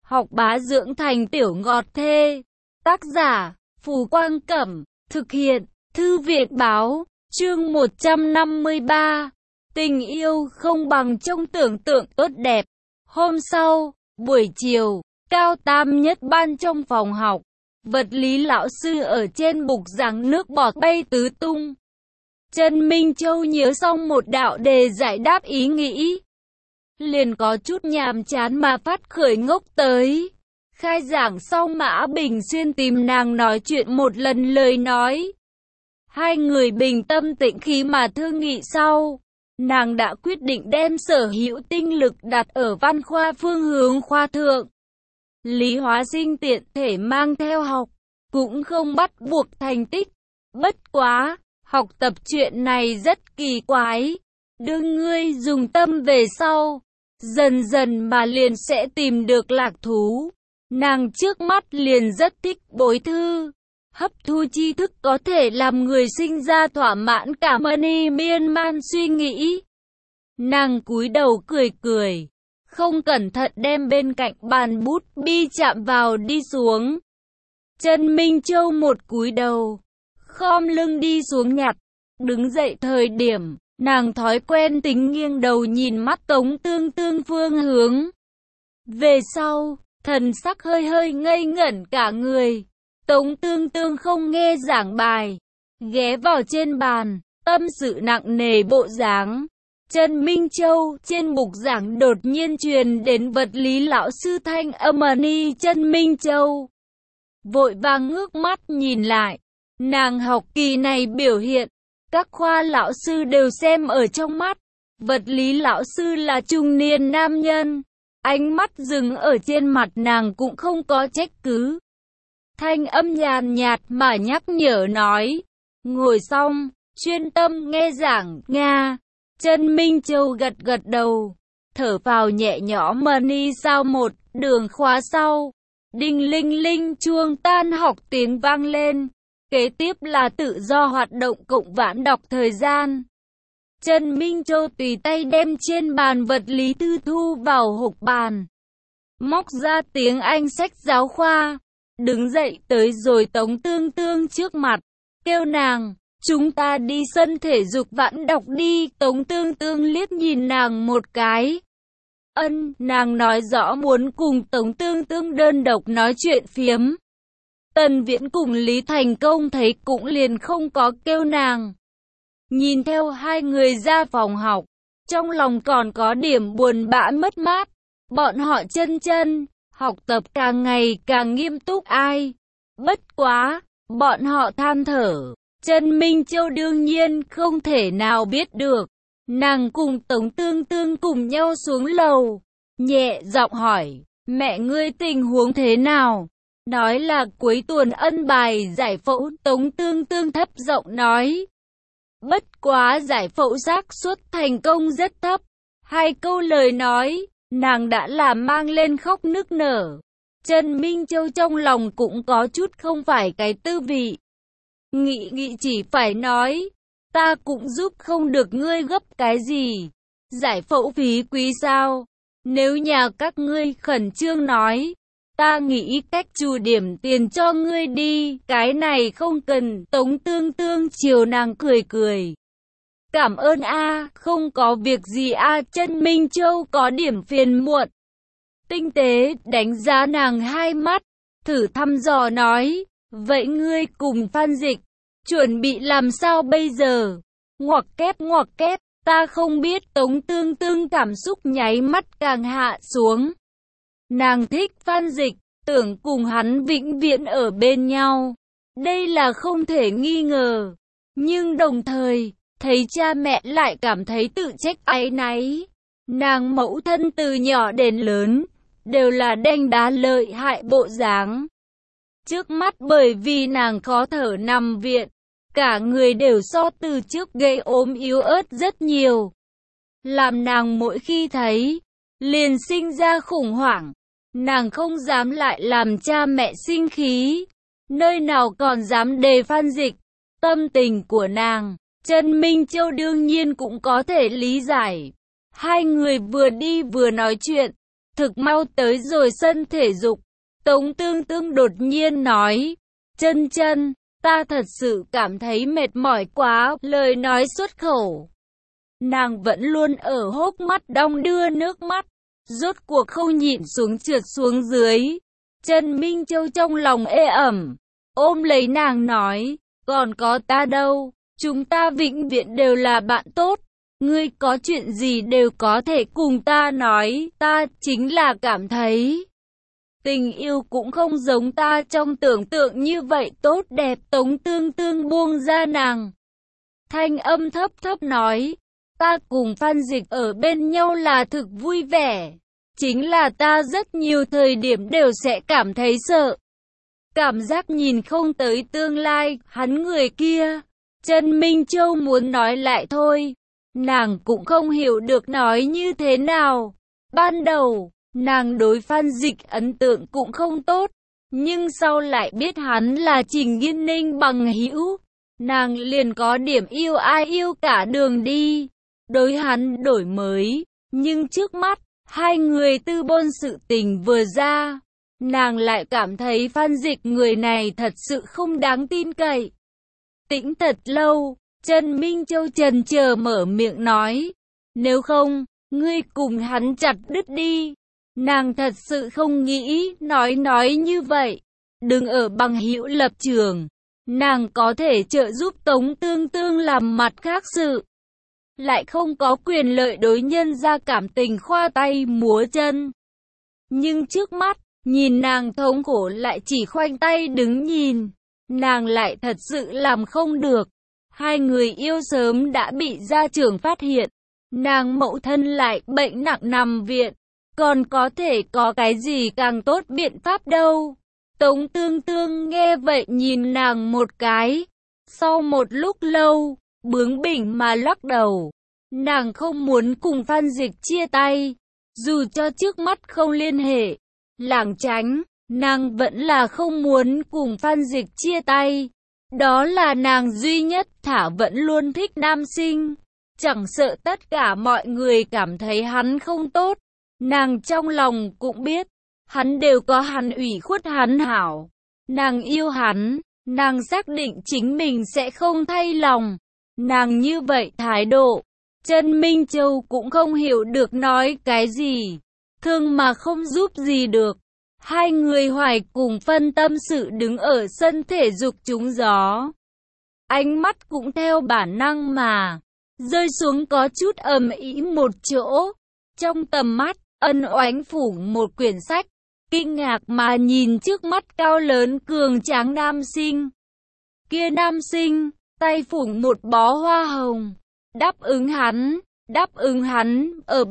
học bá dưỡng thành tiểu ngọt thê. Tác giả, Phù Quang Cẩm, thực hiện, Thư viện Báo, chương 153. Tình yêu không bằng trong tưởng tượng tốt đẹp. Hôm sau, buổi chiều, cao tam nhất ban trong phòng học. Vật lý lão sư ở trên bục giảng nước bọt bay tứ tung. Trần Minh Châu nhớ xong một đạo đề giải đáp ý nghĩ, liền có chút nhàm chán mà phát khởi ngốc tới. Khai giảng sau Mã Bình Xuyên tìm nàng nói chuyện một lần lời nói. Hai người bình tâm tĩnh khí mà thương nghị sau. Nàng đã quyết định đem sở hữu tinh lực đặt ở văn khoa phương hướng khoa thượng. Lý hóa sinh tiện thể mang theo học, cũng không bắt buộc thành tích. Bất quá, học tập chuyện này rất kỳ quái. Đương ngươi dùng tâm về sau, dần dần mà liền sẽ tìm được lạc thú. Nàng trước mắt liền rất thích bối thư. Hấp thu tri thức có thể làm người sinh ra thỏa mãn cả mani miên man suy nghĩ. Nàng cúi đầu cười cười, không cẩn thận đem bên cạnh bàn bút bi chạm vào đi xuống. Trần Minh Châu một cúi đầu, khom lưng đi xuống nhặt. Đứng dậy thời điểm, nàng thói quen tính nghiêng đầu nhìn mắt Tống Tương Tương phương hướng. Về sau, thần sắc hơi hơi ngây ngẩn cả người. Tống Tương Tương không nghe giảng bài, ghé vào trên bàn, tâm sự nặng nề bộ dáng. Trần Minh Châu trên bục giảng đột nhiên truyền đến vật lý lão sư thanh âm ni Trần Minh Châu. Vội vàng ngước mắt nhìn lại, nàng học kỳ này biểu hiện, các khoa lão sư đều xem ở trong mắt. Vật lý lão sư là trung niên nam nhân, ánh mắt dừng ở trên mặt nàng cũng không có trách cứ. Thanh âm nhàn nhạt mà nhắc nhở nói, ngồi xong, chuyên tâm nghe giảng, Nga. Trần Minh Châu gật gật đầu, thở vào nhẹ nhõm ni sao một đường khóa sau. Đinh linh linh chuông tan học tiếng vang lên, kế tiếp là tự do hoạt động cộng vãn đọc thời gian. Trần Minh Châu tùy tay đem trên bàn vật lý thư thu vào hộp bàn, móc ra tiếng Anh sách giáo khoa, đứng dậy tới rồi Tống Tương Tương trước mặt, kêu nàng, chúng ta đi sân thể dục vãn đọc đi. Tống Tương Tương liếc nhìn nàng một cái. Nàng nói rõ muốn cùng Tống Tương Tương đơn độc nói chuyện phiếm. Tần Viễn cùng Lý Thành Công thấy cũng liền không có kêu nàng. Nhìn theo hai người ra phòng học, trong lòng còn có điểm buồn bã mất mát. Bọn họ chân học tập càng ngày càng nghiêm túc ai. Bất quá, bọn họ than thở. Trần Minh Châu đương nhiên không thể nào biết được. Nàng cùng Tống Tương Tương cùng nhau xuống lầu, nhẹ giọng hỏi, mẹ ngươi tình huống thế nào? Nói là cuối tuần ân bài giải phẫu. Tống Tương Tương thấp giọng nói. Bất quá giải phẫu xác suất thành công rất thấp. Hai câu lời nói, nàng đã làm mang lên khóc nức nở. Trần Minh Châu trong lòng cũng có chút không phải cái tư vị. Nghĩ chỉ phải nói, ta cũng giúp không được ngươi gấp cái gì. Giải phẫu phí quý sao? Nếu nhà các ngươi khẩn trương nói, ta nghĩ cách trù điểm tiền cho ngươi đi. Cái này không cần. Tống Tương Tương chiều nàng cười cười. Cảm ơn a, không có việc gì a. Trần Minh Châu có điểm phiền muộn. Tinh tế đánh giá nàng hai mắt, thử thăm dò nói, vậy ngươi cùng Phan Dịch, chuẩn bị làm sao bây giờ? Ngoặc kép, ta không biết. Tống Tương Tương cảm xúc nháy mắt càng hạ xuống. Nàng thích Phan Dịch, tưởng cùng hắn vĩnh viễn ở bên nhau. Đây là không thể nghi ngờ. Nhưng đồng thời, thấy cha mẹ lại cảm thấy tự trách áy náy. Nàng mẫu thân từ nhỏ đến lớn, đều là đanh đá lợi hại bộ dáng. Trước mắt bởi vì nàng khó thở nằm viện, cả người đều so từ trước gây ốm yếu ớt rất nhiều. Làm nàng mỗi khi thấy, liền sinh ra khủng hoảng. Nàng không dám lại làm cha mẹ sinh khí, nơi nào còn dám đề Phan Dịch. Tâm tình của nàng, Trần Minh Châu đương nhiên cũng có thể lý giải. Hai người vừa đi vừa nói chuyện, thực mau tới rồi sân thể dục. Tống Tương Tương đột nhiên nói, Chân Chân, ta thật sự cảm thấy mệt mỏi quá, lời nói xuất khẩu. Nàng vẫn luôn ở hốc mắt đong đưa nước mắt, rốt cuộc không nhịn xuống trượt xuống dưới. Trần Minh Châu trong lòng ê ẩm, ôm lấy nàng nói, còn có ta đâu, chúng ta vĩnh viễn đều là bạn tốt. Ngươi có chuyện gì đều có thể cùng ta nói, ta chính là cảm thấy tình yêu cũng không giống ta trong tưởng tượng như vậy tốt đẹp. Tống Tương Tương buông ra nàng, thanh âm thấp thấp nói, ta cùng Phan Dịch ở bên nhau là thực vui vẻ, chính là ta rất nhiều thời điểm đều sẽ cảm thấy sợ. Cảm giác nhìn không tới tương lai, hắn người kia. Trần Minh Châu muốn nói lại thôi, nàng cũng không hiểu được nói như thế nào. Ban đầu, nàng đối Phan Dịch ấn tượng cũng không tốt, nhưng sau lại biết hắn là Trình Nghiên Ninh bằng hữu, nàng liền có điểm yêu ai yêu cả đường đi. Đối hắn đổi mới, nhưng trước mắt, hai người tư bôn sự tình vừa ra, nàng lại cảm thấy Phan Dịch người này thật sự không đáng tin cậy. Tĩnh thật lâu, Trần Minh Châu chần chờ mở miệng nói, nếu không, ngươi cùng hắn chặt đứt đi. Nàng thật sự không nghĩ nói như vậy. Đừng ở bằng hữu lập trường, nàng có thể trợ giúp Tống Tương Tương làm mặt khác sự, lại không có quyền lợi đối nhân ra cảm tình khoa tay múa chân. Nhưng trước mắt, nhìn nàng thống khổ lại chỉ khoanh tay đứng nhìn, nàng lại thật sự làm không được. Hai người yêu sớm đã bị gia trưởng phát hiện, nàng mẫu thân lại bệnh nặng nằm viện, còn có thể có cái gì càng tốt biện pháp đâu. Tống Tương Tương nghe vậy nhìn nàng một cái, sau một lúc lâu, bướng bỉnh mà lắc đầu. Nàng không muốn cùng Phan Dịch chia tay, dù cho trước mắt không liên hệ, lảng tránh, nàng vẫn là không muốn cùng Phan Dịch chia tay. Đó là nàng duy nhất thả vẫn luôn thích nam sinh, chẳng sợ tất cả mọi người cảm thấy hắn không tốt. Nàng trong lòng cũng biết, hắn đều có hắn ủy khuất hắn hảo. Nàng yêu hắn, nàng xác định chính mình sẽ không thay lòng. Nàng như vậy thái độ, Trần Minh Châu cũng không hiểu được nói cái gì. Thương mà không giúp gì được. Hai người hoài cùng phân tâm sự đứng ở sân thể dục trúng gió. Ánh mắt cũng theo bản năng mà rơi xuống có chút ầm ĩ một chỗ. Trong tầm mắt, Ân Oánh phủ một quyển sách, kinh ngạc mà nhìn trước mắt cao lớn cường tráng nam sinh. Kia nam sinh, tay phủng một bó hoa hồng, đáp ứng hắn, ở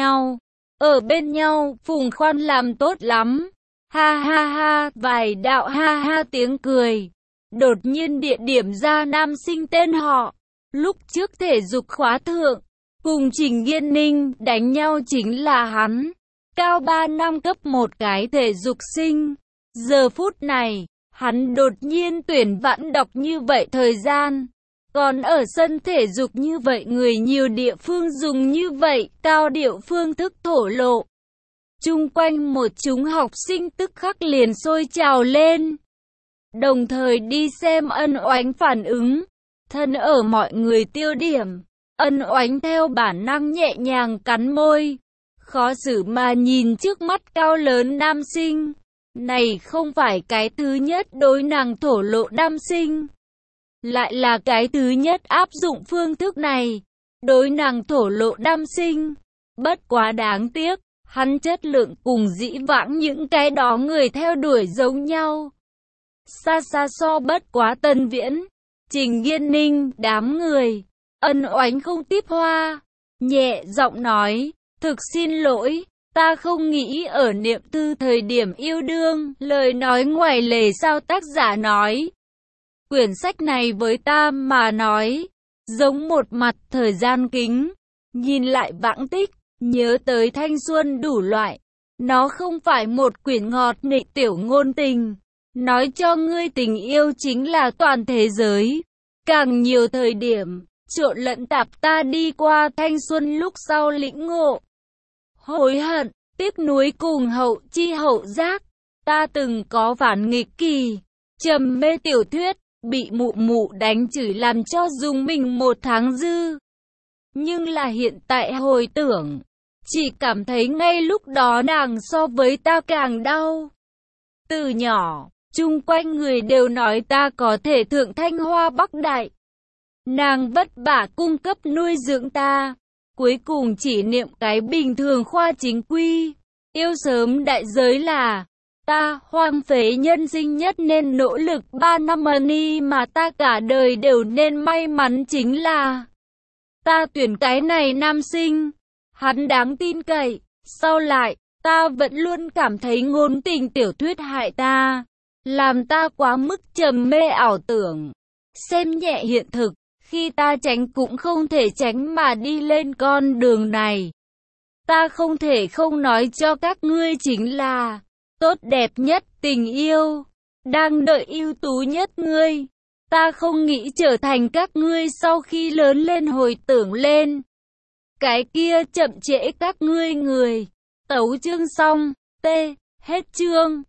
bên nhau, Phùng Khoan làm tốt lắm. Ha ha ha, vài đạo ha ha tiếng cười. Đột nhiên địa điểm ra nam sinh tên họ. Lúc trước thể dục khóa thượng, cùng Trình Nghiên Ninh đánh nhau chính là hắn. Cao 3 năm cấp một cái thể dục sinh. Giờ phút này, hắn đột nhiên tuyển vãn đọc như vậy thời gian. Còn ở sân thể dục như vậy người nhiều địa phương dùng như vậy cao điệu phương thức thổ lộ. Chung quanh một chúng học sinh tức khắc liền sôi trào lên. Đồng thời đi xem Ân Oánh phản ứng. Thân ở mọi người tiêu điểm, Ân Oánh theo bản năng nhẹ nhàng cắn môi. Khó xử mà nhìn trước mắt cao lớn nam sinh. Này không phải cái thứ nhất đối nàng thổ lộ nam sinh. Lại là cái thứ nhất áp dụng phương thức này. Đối nàng thổ lộ nam sinh. Bất quá đáng tiếc, hắn chất lượng cùng dĩ vãng những cái đó người theo đuổi giống nhau. Xa xa so bất quá Tân Viễn, Trình Nghiên Ninh, đám người. Ân Oánh không tiếp hoa, nhẹ giọng nói, thực xin lỗi, ta không nghĩ ở niệm thư thời điểm yêu đương, lời nói ngoài lề sao tác giả nói. Quyển sách này với ta mà nói, giống một mặt thời gian kính, nhìn lại vãng tích, nhớ tới thanh xuân đủ loại. Nó không phải một quyển ngọt nị tiểu ngôn tình, nói cho ngươi tình yêu chính là toàn thế giới. Càng nhiều thời điểm, trộn lẫn tạp ta đi qua thanh xuân lúc sau lĩnh ngộ. Hối hận, tiếc nuối cùng hậu chi hậu giác. Ta từng có phản nghịch kỳ, trầm mê tiểu thuyết, bị mụ mụ đánh chửi làm cho dùng mình 1 tháng dư. Nhưng là hiện tại hồi tưởng, chỉ cảm thấy ngay lúc đó nàng so với ta càng đau. Từ nhỏ, chung quanh người đều nói ta có thể thượng Thanh Hoa Bắc Đại. Nàng vất vả cung cấp nuôi dưỡng ta, cuối cùng chỉ niệm cái bình thường khoa chính quy. Yêu sớm đại giới là, ta hoang phế nhân sinh nhất nên nỗ lực 3 năm mà ta cả đời đều nên may mắn chính là ta tuyển cái này nam sinh, hắn đáng tin cậy. Sau lại, ta vẫn luôn cảm thấy ngôn tình tiểu thuyết hại ta, làm ta quá mức trầm mê ảo tưởng, xem nhẹ hiện thực. Khi ta tránh cũng không thể tránh mà đi lên con đường này. Ta không thể không nói cho các ngươi chính là tốt đẹp nhất tình yêu, đang đợi ưu tú nhất ngươi. Ta không nghĩ trở thành các ngươi sau khi lớn lên hồi tưởng lên cái kia chậm trễ các ngươi người. Tấu chương xong. T. Hết chương.